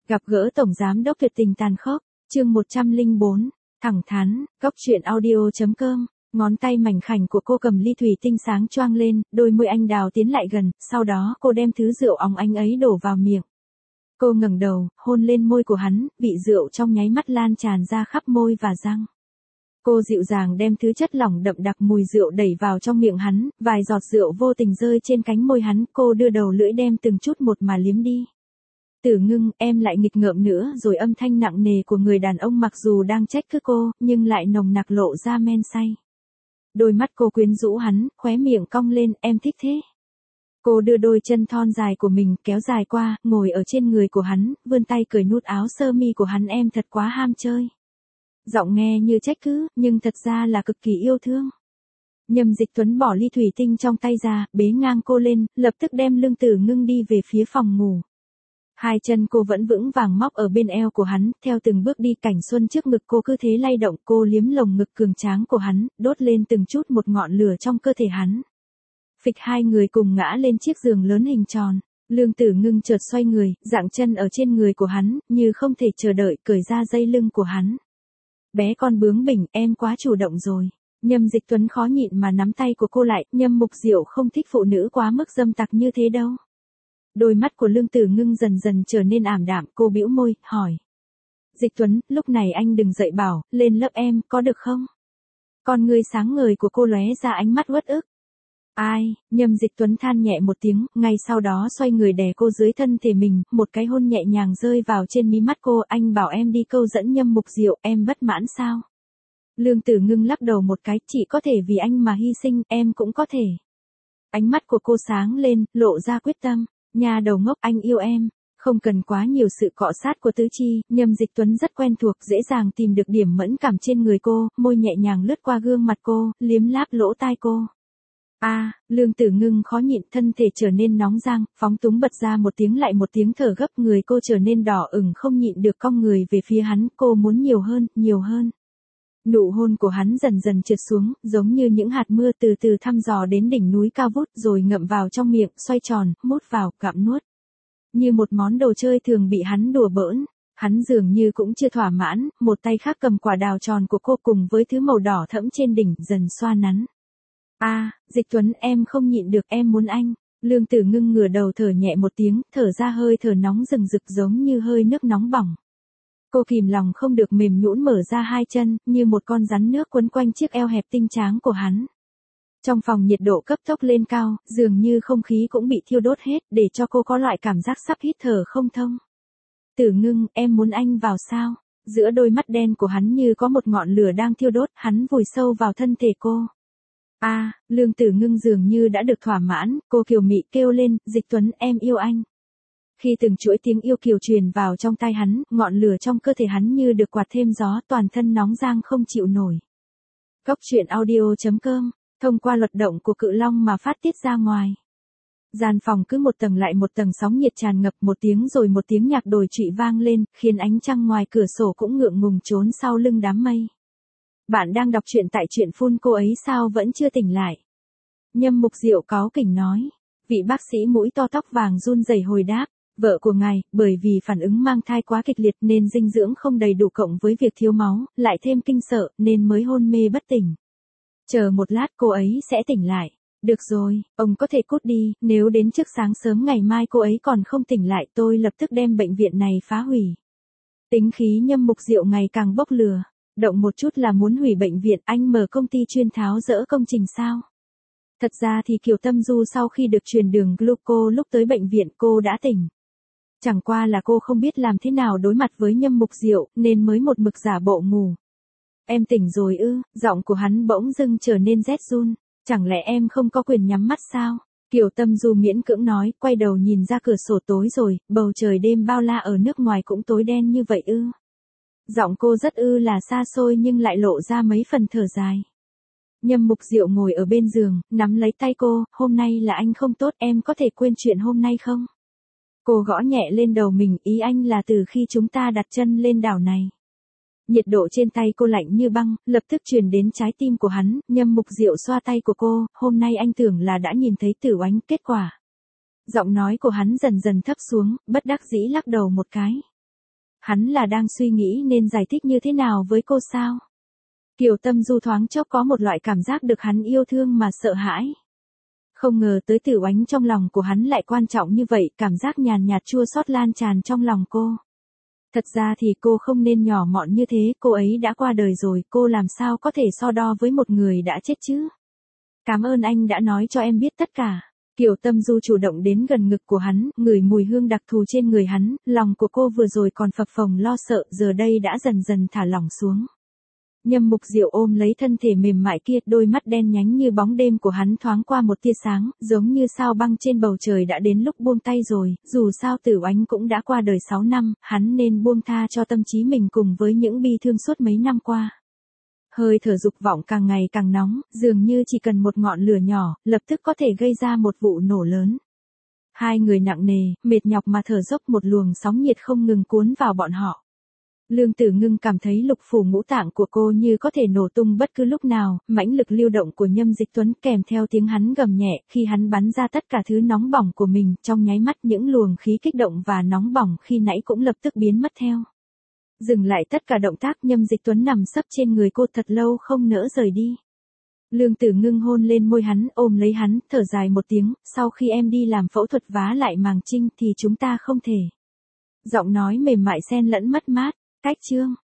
Gặp gỡ Tổng Giám đốc tuyệt tình tàn khốc, chương 104, thẳng thắn, góc chuyện audio.com, ngón tay mảnh khảnh của cô cầm ly thủy tinh sáng choang lên, đôi môi anh đào tiến lại gần, sau đó cô đem thứ rượu óng ánh ấy đổ vào miệng. Cô ngẩng đầu, hôn lên môi của hắn, vị rượu trong nháy mắt lan tràn ra khắp môi và răng. Cô dịu dàng đem thứ chất lỏng đậm đặc mùi rượu đẩy vào trong miệng hắn, vài giọt rượu vô tình rơi trên cánh môi hắn, cô đưa đầu lưỡi đem từng chút một mà liếm đi. Tử Ngưng, em lại nghịch ngợm nữa rồi, âm thanh nặng nề của người đàn ông mặc dù đang trách cứ cô, nhưng lại nồng nặc lộ ra men say. Đôi mắt cô quyến rũ hắn, khóe miệng cong lên, em thích thế. Cô đưa đôi chân thon dài của mình kéo dài qua, ngồi ở trên người của hắn, vươn tay cởi nút áo sơ mi của hắn, em thật quá ham chơi. Giọng nghe như trách cứ, nhưng thật ra là cực kỳ yêu thương. Nhâm Dịch Tuấn bỏ ly thủy tinh trong tay ra, bế ngang cô lên, lập tức đem Lương Tử Ngưng đi về phía phòng ngủ. Hai chân cô vẫn vững vàng móc ở bên eo của hắn, theo từng bước đi cảnh xuân trước ngực cô cứ thế lay động, cô liếm lồng ngực cường tráng của hắn, đốt lên từng chút một ngọn lửa trong cơ thể hắn. Phịch, hai người cùng ngã lên chiếc giường lớn hình tròn. Lương Tử Ngưng chợt xoay người, dạng chân ở trên người của hắn, như không thể chờ đợi cởi ra dây lưng của hắn. Bé con bướng bỉnh, em quá chủ động rồi. Nhâm Dịch Tuấn khó nhịn mà nắm tay của cô lại, Nhâm Mục Diệu không thích phụ nữ quá mức dâm tặc như thế đâu. Đôi mắt của Lương Tử Ngưng dần dần trở nên ảm đạm, cô bĩu môi, hỏi. Dịch Tuấn, lúc này anh đừng dậy bảo, lên lớp em, có được không? Con ngươi sáng ngời của cô lóe ra ánh mắt uất ức. Ai, Nhâm Dịch Tuấn than nhẹ một tiếng, ngay sau đó xoay người đè cô dưới thân thể mình, một cái hôn nhẹ nhàng rơi vào trên mí mắt cô, anh bảo em đi câu dẫn Nhâm Mục Diệu, em bất mãn sao? Lương Tử Ngưng lắc đầu một cái, chị có thể vì anh mà hy sinh, em cũng có thể. Ánh mắt của cô sáng lên, lộ ra quyết tâm. Nhà đầu ngốc, anh yêu em, không cần quá nhiều sự cọ sát của tứ chi, Nhâm Dịch Tuấn rất quen thuộc, dễ dàng tìm được điểm mẫn cảm trên người cô, môi nhẹ nhàng lướt qua gương mặt cô, liếm láp lỗ tai cô. Lương Tử Ngưng khó nhịn, thân thể trở nên nóng rang, phóng túng bật ra một tiếng lại một tiếng thở gấp, người cô trở nên đỏ ửng không nhịn được cong người về phía hắn, cô muốn nhiều hơn, nhiều hơn. Nụ hôn của hắn dần dần trượt xuống, giống như những hạt mưa từ từ thăm dò đến đỉnh núi cao vút rồi ngậm vào trong miệng, xoay tròn, mút vào, gặm nuốt. Như một món đồ chơi thường bị hắn đùa bỡn, hắn dường như cũng chưa thỏa mãn, một tay khác cầm quả đào tròn của cô cùng với thứ màu đỏ thẫm trên đỉnh, dần xoa nắn. Dịch Tuấn, em không nhịn được, em muốn anh. Lương Tử Ngưng ngửa đầu thở nhẹ một tiếng, thở ra hơi thở nóng rừng rực giống như hơi nước nóng bỏng. Cô kìm lòng không được mềm nhũn mở ra hai chân, như một con rắn nước quấn quanh chiếc eo hẹp tinh tráng của hắn. Trong phòng nhiệt độ cấp tốc lên cao, dường như không khí cũng bị thiêu đốt hết, để cho cô có loại cảm giác sắp hít thở không thông. Tử Ngưng, em muốn anh vào sao? Giữa đôi mắt đen của hắn như có một ngọn lửa đang thiêu đốt, hắn vùi sâu vào thân thể cô. Lương Tử Ngưng dường như đã được thỏa mãn, cô kiều mị kêu lên, Dịch Tuấn, em yêu anh. Khi từng chuỗi tiếng yêu kiều truyền vào trong tai hắn, ngọn lửa trong cơ thể hắn như được quạt thêm gió, toàn thân nóng rang không chịu nổi. Góc chuyện audio.com, thông qua luật động của cự long mà phát tiết ra ngoài. Gian phòng cứ một tầng lại một tầng sóng nhiệt tràn ngập, một tiếng rồi một tiếng nhạc đồi trụy vang lên, khiến ánh trăng ngoài cửa sổ cũng ngượng ngùng trốn sau lưng đám mây. Bạn đang đọc truyện tại truyện phun, cô ấy sao vẫn chưa tỉnh lại? Nhâm Mục Diệu cáu kỉnh nói. Vị bác sĩ mũi to tóc vàng run rẩy hồi đáp. Vợ của ngài, bởi vì phản ứng mang thai quá kịch liệt nên dinh dưỡng không đầy đủ cộng với việc thiếu máu, lại thêm kinh sợ nên mới hôn mê bất tỉnh. Chờ một lát cô ấy sẽ tỉnh lại. Được rồi, ông có thể cút đi, nếu đến trước sáng sớm ngày mai cô ấy còn không tỉnh lại tôi lập tức đem bệnh viện này phá hủy. Tính khí Nhâm Mục Diệu ngày càng bốc lửa. Động một chút là muốn hủy bệnh viện, anh mở công ty chuyên tháo dỡ công trình sao? Thật ra thì Kiều Tâm Du sau khi được truyền đường gluco lúc tới bệnh viện cô đã tỉnh. Chẳng qua là cô không biết làm thế nào đối mặt với Nhâm Mục Diệu, nên mới một mực giả bộ ngủ. Em tỉnh rồi ư? Giọng của hắn bỗng dưng trở nên rét run. Chẳng lẽ em không có quyền nhắm mắt sao? Kiều Tâm Du miễn cưỡng nói, quay đầu nhìn ra cửa sổ tối rồi, bầu trời đêm bao la ở nước ngoài cũng tối đen như vậy ư? Giọng cô rất là xa xôi nhưng lại lộ ra mấy phần thở dài. Nhâm Mục Diệu ngồi ở bên giường, nắm lấy tay cô, hôm nay là anh không tốt, em có thể quên chuyện hôm nay không? Cô gõ nhẹ lên đầu mình, ý anh là từ khi chúng ta đặt chân lên đảo này. Nhiệt độ trên tay cô lạnh như băng, lập tức truyền đến trái tim của hắn, Nhâm Mục Diệu xoa tay của cô, hôm nay anh tưởng là đã nhìn thấy Tử Oánh, kết quả. Giọng nói của hắn dần dần thấp xuống, bất đắc dĩ lắc đầu một cái. Hắn là đang suy nghĩ nên giải thích như thế nào với cô sao? Kiều Tâm Du thoáng chốc có một loại cảm giác được hắn yêu thương mà sợ hãi. Không ngờ tới Tử Oánh trong lòng của hắn lại quan trọng như vậy, cảm giác nhàn nhạt chua xót lan tràn trong lòng cô. Thật ra thì cô không nên nhỏ mọn như thế, cô ấy đã qua đời rồi, cô làm sao có thể so đo với một người đã chết chứ? Cảm ơn anh đã nói cho em biết tất cả. Kiều Tâm Du chủ động đến gần ngực của hắn, ngửi mùi hương đặc thù trên người hắn, lòng của cô vừa rồi còn phập phồng lo sợ, giờ đây đã dần dần thả lỏng xuống. Nhâm Mục Diệu ôm lấy thân thể mềm mại kia, đôi mắt đen nhánh như bóng đêm của hắn thoáng qua một tia sáng, giống như sao băng trên bầu trời đã đến lúc buông tay rồi, dù sao Tử Oánh cũng đã qua đời 6 năm, hắn nên buông tha cho tâm trí mình cùng với những bi thương suốt mấy năm qua. Hơi thở dục vọng càng ngày càng nóng, dường như chỉ cần một ngọn lửa nhỏ, lập tức có thể gây ra một vụ nổ lớn. Hai người nặng nề, mệt nhọc mà thở dốc, một luồng sóng nhiệt không ngừng cuốn vào bọn họ. Lương Tử Ngưng cảm thấy lục phủ ngũ tạng của cô như có thể nổ tung bất cứ lúc nào, mãnh lực lưu động của Nhâm Dịch Tuấn kèm theo tiếng hắn gầm nhẹ, khi hắn bắn ra tất cả thứ nóng bỏng của mình, trong nháy mắt những luồng khí kích động và nóng bỏng khi nãy cũng lập tức biến mất theo. Dừng lại tất cả động tác, Nhâm Dịch Tuấn nằm sấp trên người cô thật lâu không nỡ rời đi. Lương Tử Ngưng hôn lên môi hắn, ôm lấy hắn, thở dài một tiếng, sau khi em đi làm phẫu thuật vá lại màng trinh thì chúng ta không thể. Giọng nói mềm mại xen lẫn mất mát, cách chương.